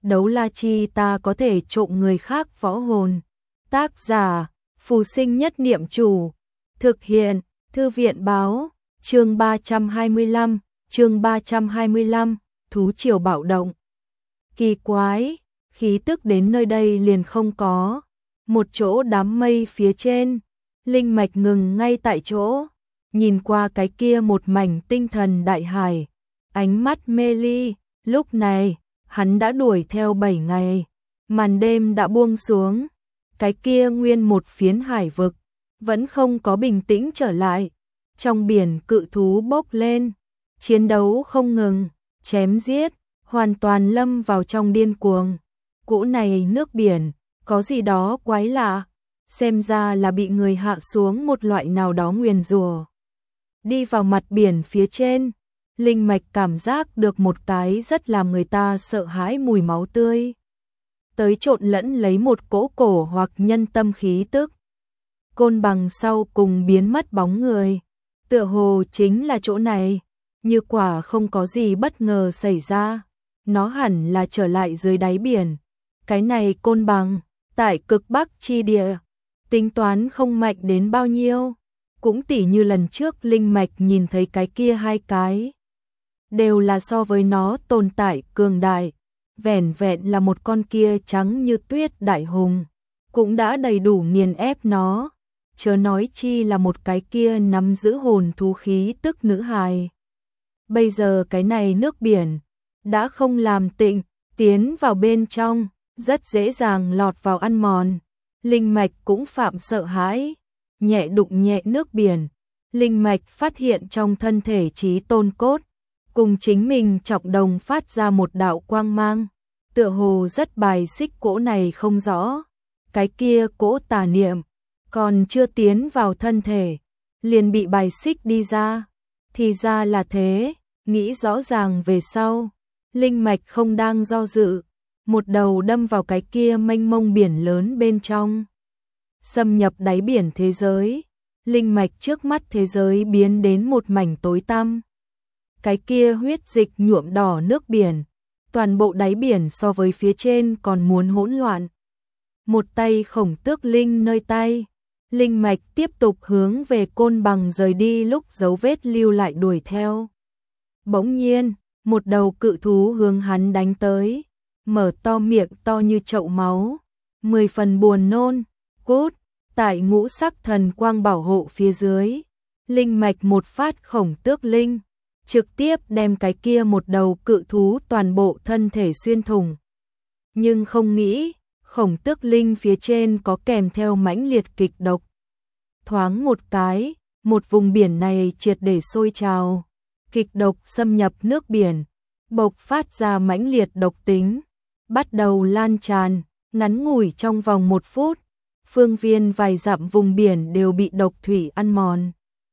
đấu la chi ta có thể trộm người khác võ hồn. Tác giả, Phù Sinh Nhất Niệm Chủ. Thực hiện, Thư viện báo, chương 325, Thú Triều bạo động. Kỳ quái, khí tức đến nơi đây liền không có. Một chỗ đám mây phía trên, linh mạch ngừng ngay tại chỗ, nhìn qua cái kia một mảnh tinh thần đại hải, ánh mắt mê ly. Lúc này, hắn đã đuổi theo 7 ngày, màn đêm đã buông xuống, cái kia nguyên một phiến hải vực, vẫn không có bình tĩnh trở lại. Trong biển cự thú bốc lên, chiến đấu không ngừng, chém giết, hoàn toàn lâm vào trong điên cuồng. Cỗ này nước biển, có gì đó quái lạ, xem ra là bị người hạ xuống một loại nào đó nguyền rủa. Đi vào mặt biển phía trên, linh mạch cảm giác được một cái rất làm người ta sợ hãi mùi máu tươi. Tới trộn lẫn lấy một cỗ cổ hoặc nhân tâm khí tức. Côn bằng sau cùng biến mất bóng người. Tựa hồ chính là chỗ này, như quả không có gì bất ngờ xảy ra. Nó hẳn là trở lại dưới đáy biển. Cái này côn bằng, tại cực bắc chi địa, tính toán không mạnh đến bao nhiêu. Cũng tỉ như lần trước linh mạch nhìn thấy cái kia hai cái. Đều là so với nó tồn tại cường đại. Vẻn vẹn là một con kia trắng như tuyết đại hùng, cũng đã đầy đủ nghiền ép nó. Chớ nói chi là một cái kia nắm giữ hồn thú khí tức nữ hài. Bây giờ cái này nước biển đã không làm tịnh, tiến vào bên trong, rất dễ dàng lọt vào ăn mòn. Linh mạch cũng phạm sợ hãi, nhẹ đụng nhẹ nước biển. Linh mạch phát hiện trong thân thể chí tôn cốt, cùng chính mình trọng đồng phát ra một đạo quang mang. Tựa hồ rất bài xích cỗ này không rõ. Cái kia cỗ tà niệm, còn chưa tiến vào thân thể, liền bị bài xích đi ra. Thì ra là thế, nghĩ rõ ràng về sau. Linh mạch không đang do dự, một đầu đâm vào cái kia mênh mông biển lớn bên trong. Xâm nhập đáy biển thế giới, linh mạch trước mắt thế giới biến đến một mảnh tối tăm. Cái kia huyết dịch nhuộm đỏ nước biển, toàn bộ đáy biển so với phía trên còn muốn hỗn loạn. Một tay khổng tước linh nơi tay, linh mạch tiếp tục hướng về côn bằng rời đi lúc dấu vết lưu lại đuổi theo. Bỗng nhiên, một đầu cự thú hướng hắn đánh tới, mở to miệng to như chậu máu, 10 phần buồn nôn. Cút, tại ngũ sắc thần quang bảo hộ phía dưới, linh mạch một phát khổng tước linh, trực tiếp đem cái kia một đầu cự thú toàn bộ thân thể xuyên thủng. Nhưng không nghĩ, khổng tước linh phía trên có kèm theo mãnh liệt kịch độc. Thoáng một cái, một vùng biển này triệt để sôi trào. Kịch độc xâm nhập nước biển, bộc phát ra mãnh liệt độc tính, bắt đầu lan tràn, ngắn ngủi trong vòng 1 phút. Phương viên vài dặm vùng biển đều bị độc thủy ăn mòn.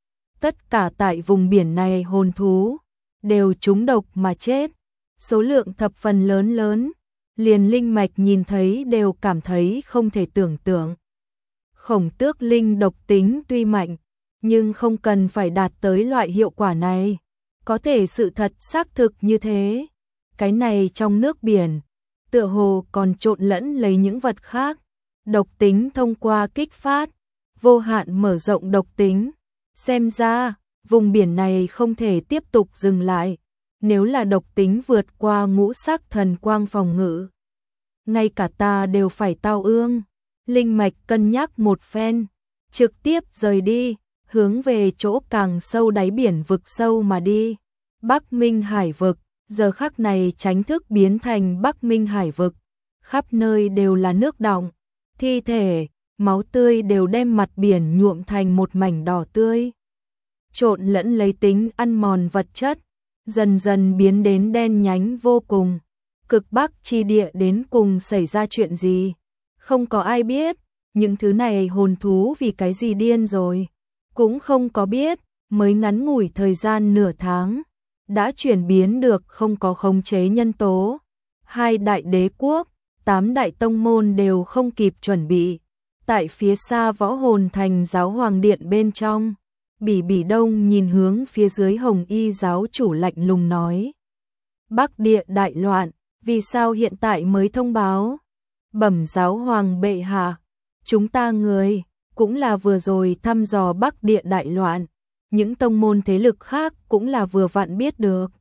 Tất cả tại vùng biển này hồn thú đều trúng độc mà chết, số lượng thập phần lớn, liền linh mạch nhìn thấy đều cảm thấy không thể tưởng tượng. Khổng tước linh độc tính tuy mạnh, nhưng không cần phải đạt tới loại hiệu quả này. Có thể sự thật xác thực như thế. Cái này trong nước biển, tựa hồ còn trộn lẫn lấy những vật khác. Độc tính thông qua kích phát, vô hạn mở rộng độc tính. Xem ra, vùng biển này không thể tiếp tục dừng lại. Nếu là độc tính vượt qua ngũ sắc thần quang phòng ngự, ngay cả ta đều phải tao ương. Linh mạch cân nhắc một phen, trực tiếp rời đi, hướng về chỗ càng sâu đáy biển vực sâu mà đi. Bắc Minh Hải vực, giờ khắc này chính thức biến thành Bắc Minh Hải vực. Khắp nơi đều là nước đọng, thi thể, máu tươi đều đem mặt biển nhuộm thành một mảnh đỏ tươi. Trộn lẫn lấy tính ăn mòn vật chất, dần dần biến đến đen nhánh vô cùng. Cực Bắc chi địa đến cùng xảy ra chuyện gì? Không có ai biết, những thứ này hồn thú vì cái gì điên rồi. Cũng không có biết, mới ngắn ngủi thời gian nửa tháng, đã chuyển biến được không có khống chế nhân tố. 2 đại đế quốc, 8 đại tông môn đều không kịp chuẩn bị. Tại phía xa võ hồn thành giáo hoàng điện bên trong, Bỉ Bỉ Đông nhìn hướng phía dưới hồng y giáo chủ lạnh lùng nói. Bắc địa đại loạn, Vì sao hiện tại mới thông báo? Bẩm giáo hoàng bệ hạ, chúng ta người cũng là vừa rồi thăm dò Bắc Địa đại loạn, những tông môn thế lực khác cũng là vừa vặn biết được.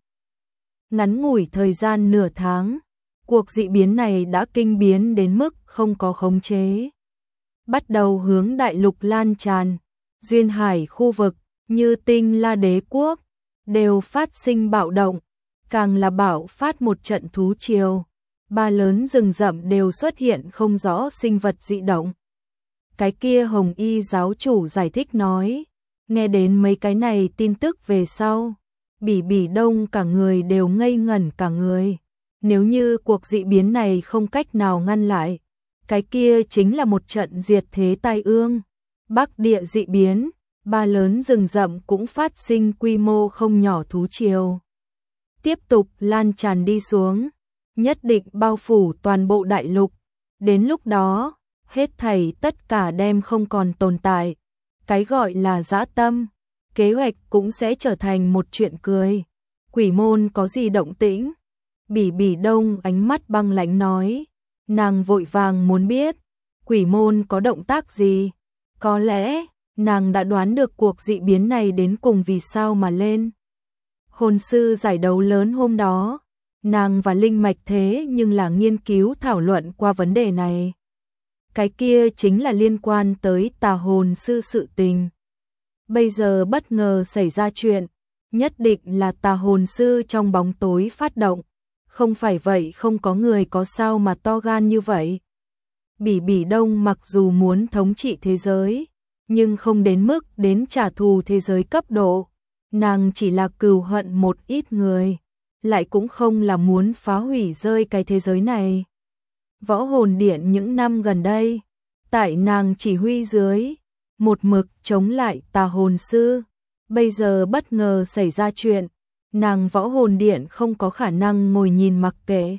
Ngắn ngủi thời gian nửa tháng, cuộc dị biến này đã kinh biến đến mức không có khống chế. Bắt đầu hướng đại lục lan tràn, duyên hải khu vực như Tinh La Đế quốc đều phát sinh bạo động, càng là bạo phát một trận thú triều. Ba lớn rừng rậm đều xuất hiện không rõ sinh vật dị động. Cái kia Hồng Y giáo chủ giải thích nói, nghe đến mấy cái này tin tức về sau, Bỉ Bỉ Đông cả người đều ngây ngẩn cả người. Nếu như cuộc dị biến này không cách nào ngăn lại, cái kia chính là một trận diệt thế tai ương. Bắc Địa dị biến, ba lớn rừng rậm cũng phát sinh quy mô không nhỏ thú triều. Tiếp tục lan tràn đi xuống, nhất định bao phủ toàn bộ đại lục. Đến lúc đó, hết thảy tất cả đem không còn tồn tại. Cái gọi là dã tâm, kế hoạch cũng sẽ trở thành một chuyện cười. Quỷ môn có gì động tĩnh? Bỉ Bỉ Đông ánh mắt băng lãnh nói, nàng vội vàng muốn biết, quỷ môn có động tác gì? Có lẽ, nàng đã đoán được cuộc dị biến này đến cùng vì sao mà lên. Hồn sư giải đấu lớn hôm đó, nàng và Linh Mạch thế nhưng là nghiên cứu thảo luận qua vấn đề này. Cái kia chính là liên quan tới tà hồn sư sự tình. Bây giờ bất ngờ xảy ra chuyện, nhất định là tà hồn sư trong bóng tối phát động. Không phải vậy không có người có sao mà to gan như vậy. Bỉ Bỉ Đông mặc dù muốn thống trị thế giới, nhưng không đến mức đến trả thù thế giới cấp độ. Nàng chỉ là cừu hận một ít người, lại cũng không là muốn phá hủy rơi cái thế giới này. Võ hồn điện những năm gần đây, tại nàng chỉ huy dưới, một mực chống lại tà hồn sư. Bây giờ bất ngờ xảy ra chuyện, nàng võ hồn điện không có khả năng ngồi nhìn mặc kệ.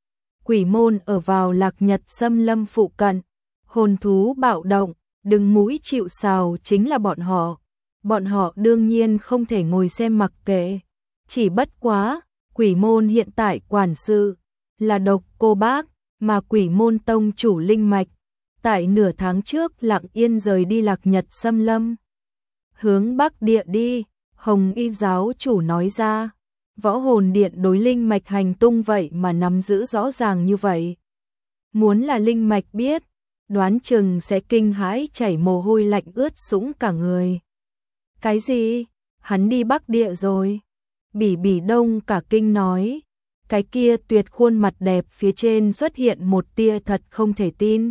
Quỷ môn ở vào Lạc Nhật xâm lâm phụ cận, hồn thú bạo động, đứng mũi chịu sào chính là bọn họ. Bọn họ đương nhiên không thể ngồi xem mặc kệ. Chỉ bất quá, quỷ môn hiện tại quản sự là Độc Cô Bác, mà quỷ môn tông chủ Linh Mạch tại nửa tháng trước lặng yên rời đi Lạc Nhật xâm lâm. Hướng Bắc Địa đi, Hồng Y giáo chủ nói ra. Võ hồn điện đối Linh Mạch hành tung vậy mà nắm giữ rõ ràng như vậy. Muốn là Linh Mạch biết, đoán chừng sẽ kinh hãi chảy mồ hôi lạnh ướt sũng cả người. Cái gì? Hắn đi Bắc Địa rồi? Bỉ Bỉ Đông cả kinh nói. Cái kia tuyệt khuôn mặt đẹp phía trên xuất hiện một tia thật không thể tin.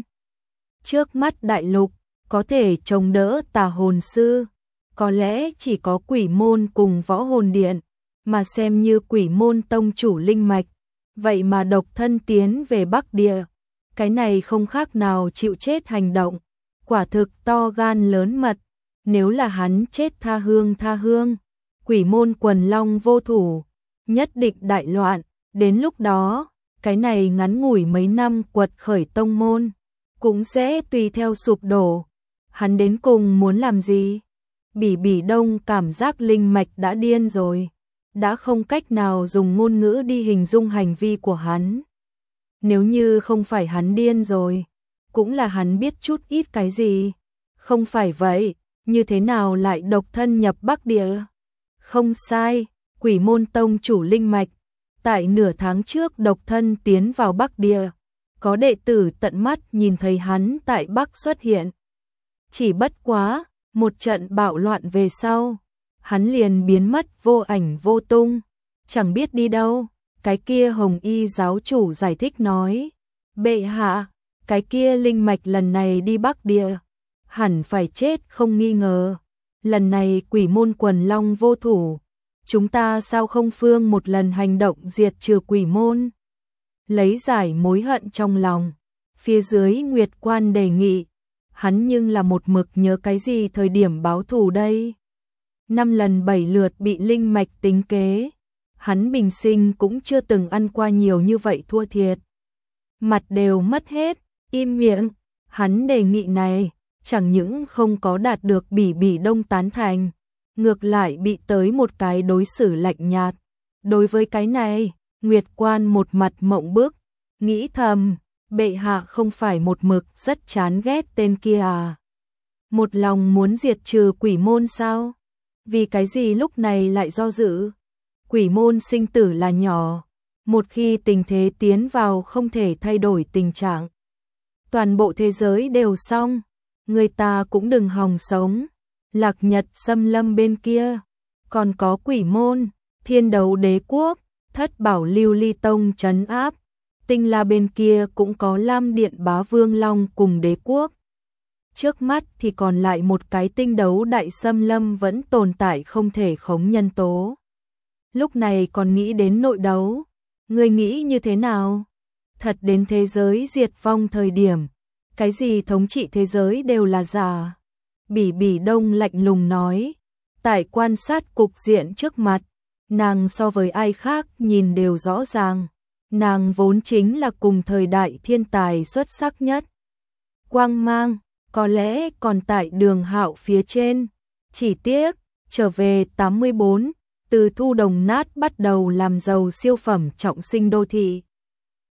Trước mắt đại lục, có thể chống đỡ tà hồn sư, có lẽ chỉ có quỷ môn cùng võ hồn điện, mà xem như quỷ môn tông chủ Linh Mạch, vậy mà độc thân tiến về Bắc Địa. Cái này không khác nào chịu chết hành động, quả thực to gan lớn mật. Nếu là hắn chết tha hương, quỷ môn quần long vô thủ, nhất định đại loạn. Đến lúc đó, cái này ngắn ngủi mấy năm quật khởi tông môn, cũng sẽ tùy theo sụp đổ. Hắn đến cùng muốn làm gì? Bỉ Bỉ Đông cảm giác Linh Mạch đã điên rồi, đã không cách nào dùng ngôn ngữ đi hình dung hành vi của hắn. Nếu như không phải hắn điên rồi, cũng là hắn biết chút ít cái gì. Không phải vậy, như thế nào lại độc thân nhập Bắc Địa? Không sai, quỷ môn tông chủ Linh Mạch tại nửa tháng trước độc thân tiến vào Bắc Địa, có đệ tử tận mắt nhìn thấy hắn tại Bắc xuất hiện. Chỉ bất quá, một trận bạo loạn về sau, hắn liền biến mất vô ảnh vô tung, chẳng biết đi đâu. Cái kia Hồng Y giáo chủ giải thích nói, bệ hạ, cái kia Linh Mạch lần này đi Bắc Địa, hẳn phải chết không nghi ngờ. Lần này quỷ môn quần long vô thủ, chúng ta sao không phương một lần hành động diệt trừ quỷ môn, lấy giải mối hận trong lòng. Phía dưới Nguyệt Quan đề nghị, hắn nhưng là một mực nhớ cái gì thời điểm báo thù đây. 5 lần 7 lượt bị Linh Mạch tính kế, hắn bình sinh cũng chưa từng ăn qua nhiều như vậy thua thiệt. Mặt đều mất hết, im miệng. Hắn đề nghị này chẳng những không có đạt được Bỉ Bỉ Đông tán thành, ngược lại bị tới một cái đối xử lạnh nhạt. Đối với cái này, Nguyệt Quan một mặt mộng bức, nghĩ thầm, bệ hạ không phải một mực rất chán ghét tên kia à? Một lòng muốn diệt trừ quỷ môn sao? Vì cái gì lúc này lại do dự? Quỷ môn sinh tử là nhỏ, một khi tình thế tiến vào không thể thay đổi tình trạng. Toàn bộ thế giới đều xong, người ta cũng đừng hòng sống. Lạc Nhật xâm lâm bên kia, còn có quỷ môn, Thiên Đấu Đế Quốc, Thất Bảo Lưu Ly Tông trấn áp. Tinh La bên kia cũng có Lam Điện Bá Vương Long cùng đế quốc. Trước mắt thì còn lại một cái tinh đấu đại xâm lâm vẫn tồn tại không thể khống nhân tố. Lúc này còn nghĩ đến nội đấu, người nghĩ như thế nào? Thật đến thế giới diệt vong thời điểm, cái gì thống trị thế giới đều là giả. Bỉ Bỉ Đông lạnh lùng nói, tại quan sát cục diện trước mặt, nàng so với ai khác nhìn đều rõ ràng. Nàng vốn chính là cùng thời đại thiên tài xuất sắc nhất. Quang mang, có lẽ còn tại Đường Hạo phía trên. Chỉ tiếc, trở về 84, từ thu đồng nát bắt đầu làm giàu siêu phẩm trọng sinh đô thị.